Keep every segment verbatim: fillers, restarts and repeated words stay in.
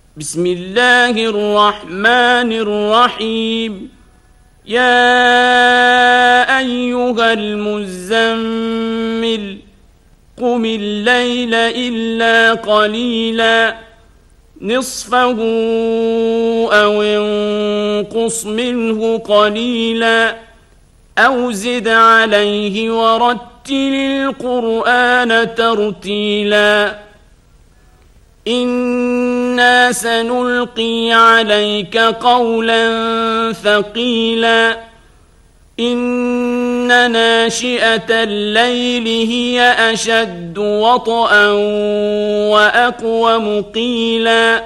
بسم الله الرحمن الرحيم. يا أيها المزمل قم الليل إلا قليلا نصفه أو انقص منه قليلا أو زد عليه ورتل القرآن ترتيلا. إنا سنلقي عليك قولا ثقيلا. إن ناشئة الليل هي أشد وطئا وأقوم قيلا.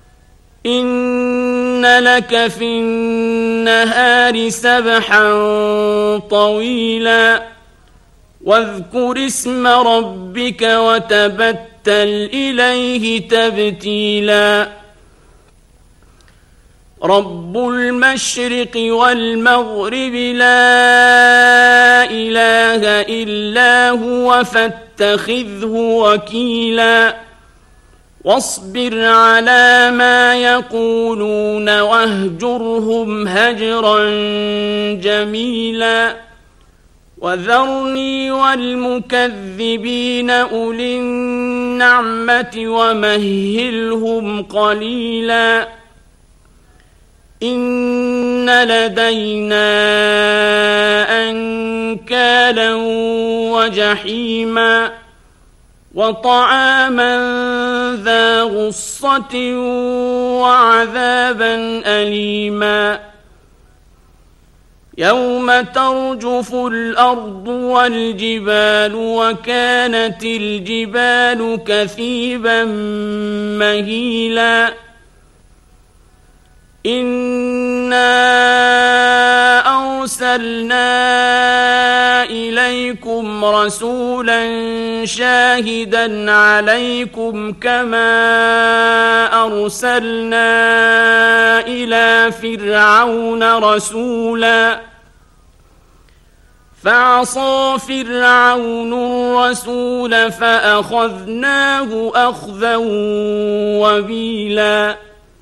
إن لك في النهار سبحا طويلا. واذكر اسم ربك وتبتل إليه تبتيلا. رب المشرق والمغرب لا إله إلا هو فاتخذه وكيلا. واصبر على ما يقولون واهجرهم هجرا جميلا. وذرني والمكذبين أولي النعمة ومهلهم قليلا. إن لدينا أنكالا وجحيما وطعاما ذا غصة وعذابا أليما. يوم ترجف الأرض والجبال وكانت الجبال كثيبا مهيلا. إنا أرسلنا إليكم رسولا شاهدا عليكم كما أرسلنا إلى فرعون رسولا فعصى فرعون الرسول فأخذناه أخذا وبيلا.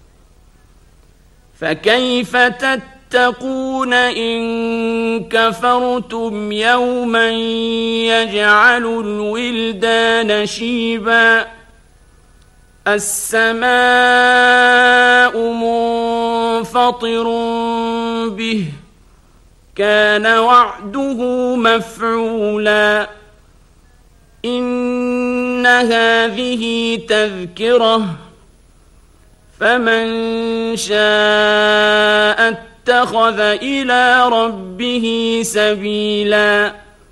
فكيف تتقون إن كفرتم يوما يجعل الولدان شيبا. السماء منفطر به كان وعده مفعولا. إن هذه تذكرة فمن شاء اتخذ إلى ربه سبيلا.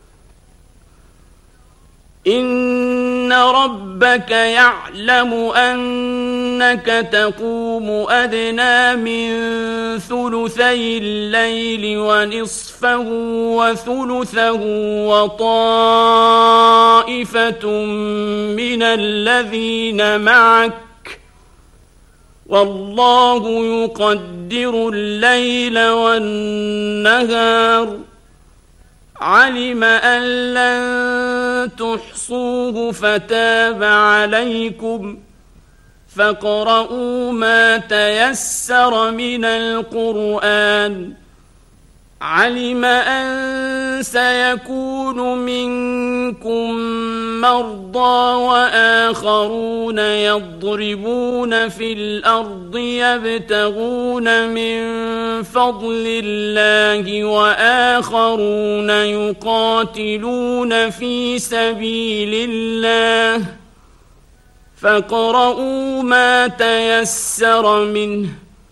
إن ربك يعلم أنك تقوم أدنى من ثلثي الليل ونصفه وثلثه وطائفة من الذين معك والله يقدر الليل والنهار. علم أن لن تحصوه فتاب عليكم فاقرؤوا ما تيسر من القرآن. علم أن سيكون منكم مرضى وآخرون يضربون في الأرض يبتغون من فضل الله وآخرون يقاتلون في سبيل الله فاقرؤوا ما تيسر منه.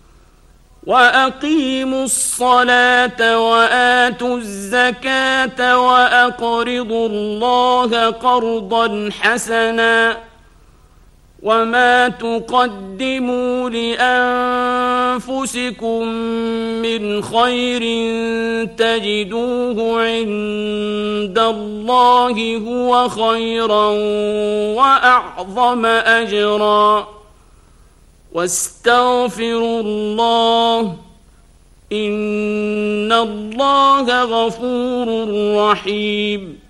وأقيموا الصلاة وآتوا الزكاة وأقرضوا الله قرضا حسنا. وما تقدموا لأنفسكم من خير تجدوه عند الله هو خيرا وأعظم أجرا. واستغفروا الله إن الله غفور رحيم.